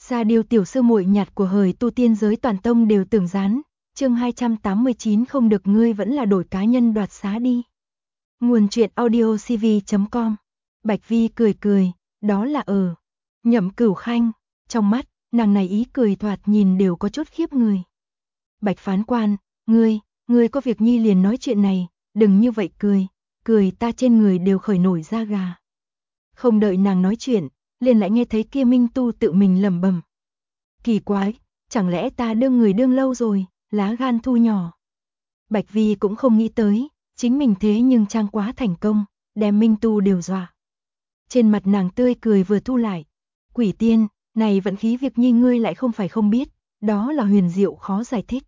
Sa Điêu tiểu sư muội nhạt của hời tu tiên giới toàn tông đều tưởng gián. Chương 289 không được, ngươi vẫn là đổi cá nhân đoạt xá đi. Nguồn truyện audio cv.com. Bạch Vi cười cười, đó là Nhậm Cửu Khanh, trong mắt, nàng này ý cười thoạt nhìn đều có chút khiếp người. Bạch phán quan, ngươi có việc nhi liền nói chuyện này, đừng như vậy cười ta trên người đều khởi nổi da gà. Không đợi nàng nói chuyện, liền lại nghe thấy kia Minh Tu tự mình lẩm bẩm. Kỳ quái, chẳng lẽ ta đương người đương lâu rồi, lá gan thu nhỏ. Bạch Vi cũng không nghĩ tới, chính mình thế nhưng trang quá thành công, đem Minh Tu đều dọa. Trên mặt nàng tươi cười vừa thu lại. Quỷ tiên, này vận khí việc nhi ngươi lại không phải không biết, đó là huyền diệu khó giải thích.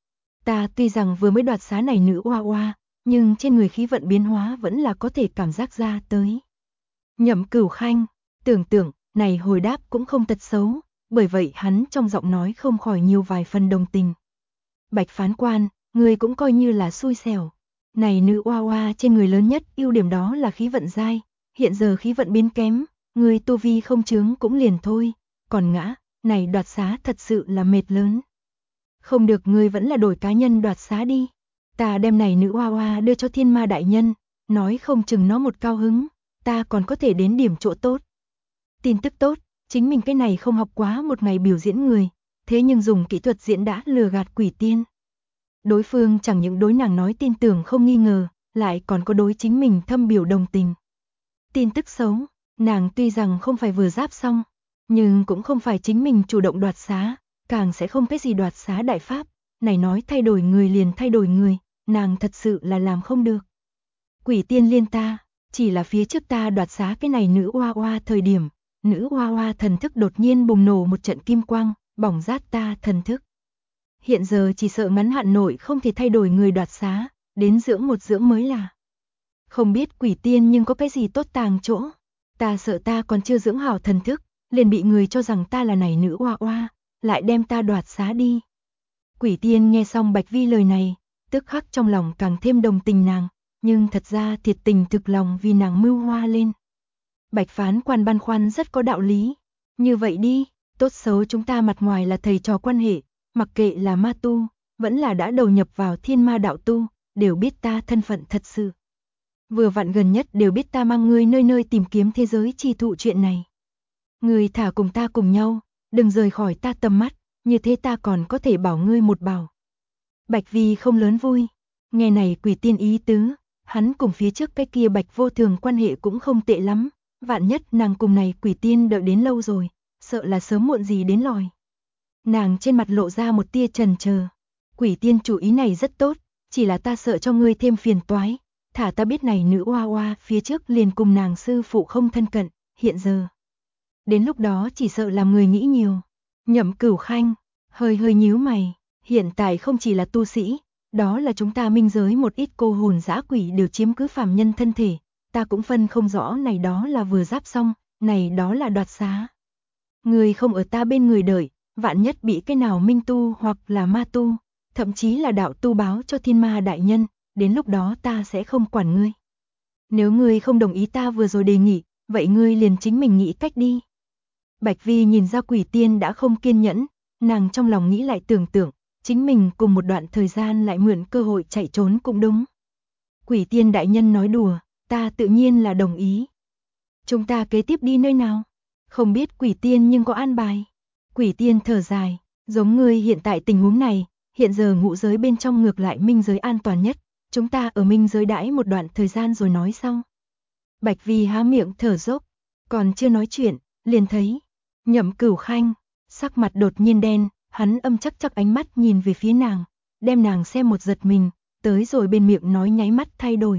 Ta tuy rằng vừa mới đoạt xá này nữ oa oa, nhưng trên người khí vận biến hóa vẫn là có thể cảm giác ra tới. Nhậm Cửu Khanh, tưởng này hồi đáp cũng không tật xấu, bởi vậy hắn trong giọng nói không khỏi nhiều vài phần đồng tình. Bạch phán quan, ngươi cũng coi như là xui xẻo. Này nữ oa oa trên người lớn nhất ưu điểm đó là khí vận dai, hiện giờ khí vận biến kém, ngươi tu vi không chướng cũng liền thôi, còn ngã, này đoạt xá thật sự là mệt lớn. Không được, ngươi vẫn là đổi cá nhân đoạt xá đi. Ta đem này nữ oa oa đưa cho Thiên Ma đại nhân, nói không chừng nó một cao hứng, ta còn có thể đến điểm chỗ tốt. Tin tức tốt, chính mình cái này không học quá một ngày biểu diễn người, thế nhưng dùng kỹ thuật diễn đã lừa gạt quỷ tiên. Đối phương chẳng những đối nàng nói tin tưởng không nghi ngờ, lại còn có đối chính mình thâm biểu đồng tình. Tin tức xấu, nàng tuy rằng không phải vừa giáp xong, nhưng cũng không phải chính mình chủ động đoạt xá, càng sẽ không cái gì đoạt xá đại pháp, này nói thay đổi người liền thay đổi người, nàng thật sự là làm không được. Quỷ tiên liên ta, chỉ là phía trước ta đoạt xá cái này nữ oa oa thời điểm, nữ oa oa thần thức đột nhiên bùng nổ một trận kim quang, bỏng rát ta thần thức. Hiện giờ chỉ sợ ngắn hạn nội không thể thay đổi người đoạt xá, đến dưỡng một dưỡng mới là. Không biết quỷ tiên nhưng có cái gì tốt tàng chỗ, ta sợ ta còn chưa dưỡng hảo thần thức, liền bị người cho rằng ta là này nữ oa oa, lại đem ta đoạt xá đi. Quỷ tiên nghe xong Bạch Vi lời này, tức khắc trong lòng càng thêm đồng tình nàng, nhưng thật ra thiệt tình thực lòng vì nàng mưu hoa lên. Bạch phán quan băn khoăn rất có đạo lý. Như vậy đi, tốt xấu chúng ta mặt ngoài là thầy trò quan hệ, mặc kệ là ma tu, vẫn là đã đầu nhập vào thiên ma đạo tu, đều biết ta thân phận thật sự. Vừa vặn gần nhất đều biết ta mang ngươi nơi nơi tìm kiếm thế giới chi thụ chuyện này. Ngươi thả cùng ta cùng nhau, đừng rời khỏi ta tầm mắt, như thế ta còn có thể bảo ngươi một bảo. Bạch Vi không lớn vui, nghe này quỷ tiên ý tứ, hắn cùng phía trước cái kia Bạch vô thường quan hệ cũng không tệ lắm, vạn nhất nàng cùng này quỷ tiên đợi đến lâu rồi, sợ là sớm muộn gì đến lòi. Nàng trên mặt lộ ra một tia chần chờ. Quỷ tiên chủ ý này rất tốt, chỉ là ta sợ cho ngươi thêm phiền toái, thả ta biết này nữ oa oa phía trước liền cùng nàng sư phụ không thân cận, hiện giờ. Đến lúc đó chỉ sợ làm người nghĩ nhiều. Nhậm Cửu Khanh, hơi nhíu mày, hiện tại không chỉ là tu sĩ, đó là chúng ta minh giới một ít cô hồn dã quỷ đều chiếm cứ phàm nhân thân thể, ta cũng phân không rõ này đó là vừa giáp xong, này đó là đoạt xá. Người không ở ta bên người đợi, vạn nhất bị cái nào minh tu hoặc là ma tu, thậm chí là đạo tu báo cho Thiên Ma đại nhân, đến lúc đó ta sẽ không quản ngươi. Nếu ngươi không đồng ý ta vừa rồi đề nghị, vậy ngươi liền chính mình nghĩ cách đi. Bạch Vi nhìn ra quỷ tiên đã không kiên nhẫn, nàng trong lòng nghĩ lại tưởng, chính mình cùng một đoạn thời gian lại mượn cơ hội chạy trốn cũng đúng. Quỷ tiên đại nhân nói đùa, ta tự nhiên là đồng ý. Chúng ta kế tiếp đi nơi nào? Không biết quỷ tiên nhưng có an bài. Quỷ tiên thở dài, giống ngươi hiện tại tình huống này, hiện giờ ngũ giới bên trong ngược lại minh giới an toàn nhất, chúng ta ở minh giới đãi một đoạn thời gian rồi nói sau. Bạch Vi há miệng thở dốc, còn chưa nói chuyện, liền thấy Nhậm Cửu Khanh, sắc mặt đột nhiên đen, hắn âm chắc ánh mắt nhìn về phía nàng, đem nàng xem một giật mình, tới rồi bên miệng nói nháy mắt thay đổi.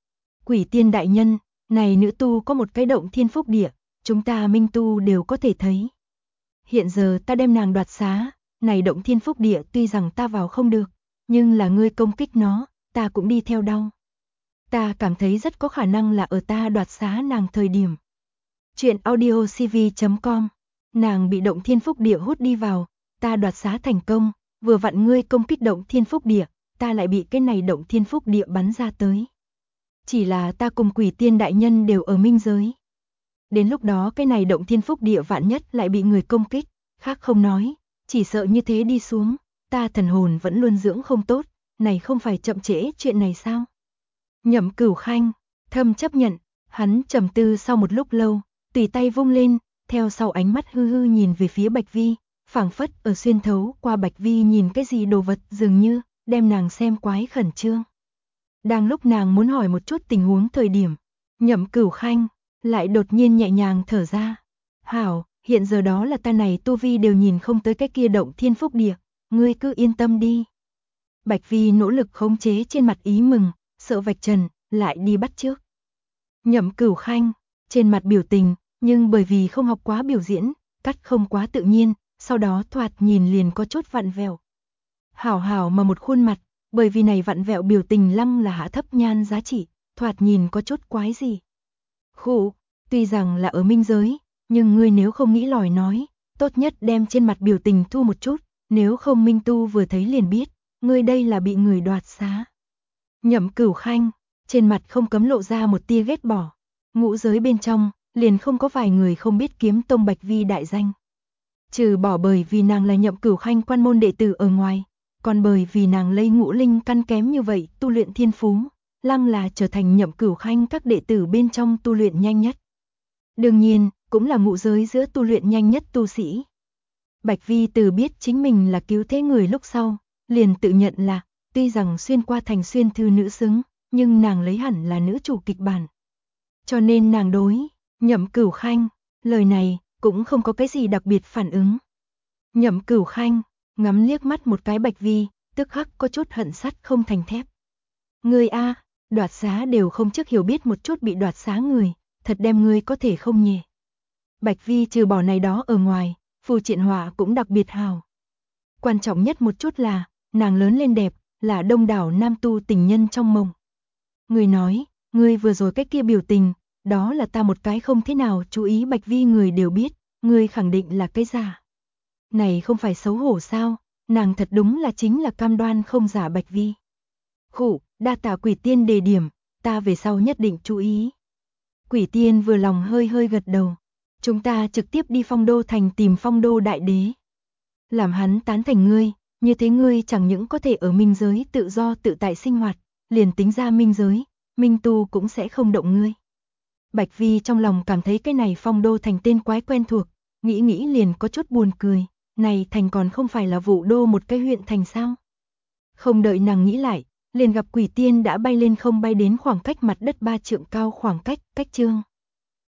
Quỷ tiên đại nhân, này nữ tu có một cái động thiên phúc địa, chúng ta minh tu đều có thể thấy. Hiện giờ ta đem nàng đoạt xá, này động thiên phúc địa tuy rằng ta vào không được, nhưng là ngươi công kích nó, ta cũng đi theo đau. Ta cảm thấy rất có khả năng là ở ta đoạt xá nàng thời điểm. Chuyện audio cv.com. Nàng bị động thiên phúc địa hút đi vào, ta đoạt xá thành công, vừa vặn ngươi công kích động thiên phúc địa, ta lại bị cái này động thiên phúc địa bắn ra tới. Chỉ là ta cùng quỷ tiên đại nhân đều ở minh giới. Đến lúc đó cái này động thiên phúc địa vạn nhất lại bị người công kích, khác không nói, chỉ sợ như thế đi xuống, ta thần hồn vẫn luôn dưỡng không tốt, này không phải chậm trễ chuyện này sao? Nhậm Cửu Khanh, thầm chấp nhận, hắn trầm tư sau một lúc lâu, tùy tay vung lên, theo sau ánh mắt hư hư nhìn về phía Bạch Vi, phảng phất ở xuyên thấu qua Bạch Vi nhìn cái gì đồ vật dường như, đem nàng xem quái khẩn trương. Đang lúc nàng muốn hỏi một chút tình huống thời điểm, Nhậm Cửu Khanh lại đột nhiên nhẹ nhàng thở ra. Hảo, hiện giờ đó là ta này tu vi đều nhìn không tới cái kia động thiên phúc địa, ngươi cứ yên tâm đi. Bạch Vi nỗ lực khống chế trên mặt ý mừng, sợ vạch trần, lại đi bắt trước. Nhậm Cửu Khanh, trên mặt biểu tình, nhưng bởi vì không học quá biểu diễn, cắt không quá tự nhiên, sau đó thoạt nhìn liền có chút vặn vẹo. Hảo hảo mà một khuôn mặt, bởi vì này vặn vẹo biểu tình lăng là hạ thấp nhan giá trị, thoạt nhìn có chút quái gì. Khụ, tuy rằng là ở minh giới, nhưng ngươi nếu không nghĩ lòi nói, tốt nhất đem trên mặt biểu tình thu một chút, nếu không Minh Tu vừa thấy liền biết, ngươi đây là bị người đoạt xá. Nhậm Cửu Khanh, trên mặt không cấm lộ ra một tia ghét bỏ, ngũ giới bên trong, liền không có vài người không biết Kiếm Tông Bạch Vi đại danh. Trừ bỏ bởi vì nàng là Nhậm Cửu Khanh quan môn đệ tử ở ngoài, còn bởi vì nàng lấy ngũ linh căn kém như vậy tu luyện thiên phú, lăng là trở thành Nhậm Cửu Khanh các đệ tử bên trong tu luyện nhanh nhất. Đương nhiên, cũng là ngũ giới giữa tu luyện nhanh nhất tu sĩ. Bạch Vi từ biết chính mình là cứu thế người lúc sau, liền tự nhận là, tuy rằng xuyên qua thành xuyên thư nữ xứng, nhưng nàng lấy hẳn là nữ chủ kịch bản. Cho nên nàng đối, Nhậm Cửu Khanh, lời này, cũng không có cái gì đặc biệt phản ứng. Nhậm Cửu Khanh, ngắm liếc mắt một cái Bạch Vi, tức khắc có chút hận sắt không thành thép. Ngươi a, đoạt xá đều không trước hiểu biết một chút bị đoạt xá người, thật đem ngươi có thể không nhỉ. Bạch Vi trừ bỏ này đó ở ngoài, phù triện họa cũng đặc biệt hào. Quan trọng nhất một chút là, nàng lớn lên đẹp, là đông đảo nam tu tình nhân trong mộng. Người nói, ngươi vừa rồi cái kia biểu tình, đó là ta một cái không thế nào chú ý Bạch Vi người đều biết, ngươi khẳng định là cái giả. Này không phải xấu hổ sao, nàng thật đúng là chính là cam đoan không giả Bạch Vi. Khụ, đa tạ Quỷ Tiên đề điểm, ta về sau nhất định chú ý. Quỷ Tiên vừa lòng hơi hơi gật đầu. Chúng ta trực tiếp đi Phong Đô thành tìm Phong Đô đại đế. Làm hắn tán thành ngươi, như thế ngươi chẳng những có thể ở minh giới tự do tự tại sinh hoạt, liền tính ra minh giới, minh tu cũng sẽ không động ngươi. Bạch Vi trong lòng cảm thấy cái này Phong Đô thành tên quái quen thuộc, nghĩ liền có chút buồn cười, này thành còn không phải là Vũ Đô một cái huyện thành sao? Không đợi nàng nghĩ lại, liền gặp Quỷ Tiên đã bay lên không bay đến khoảng cách mặt đất 3 trượng cao khoảng cách, cách chương.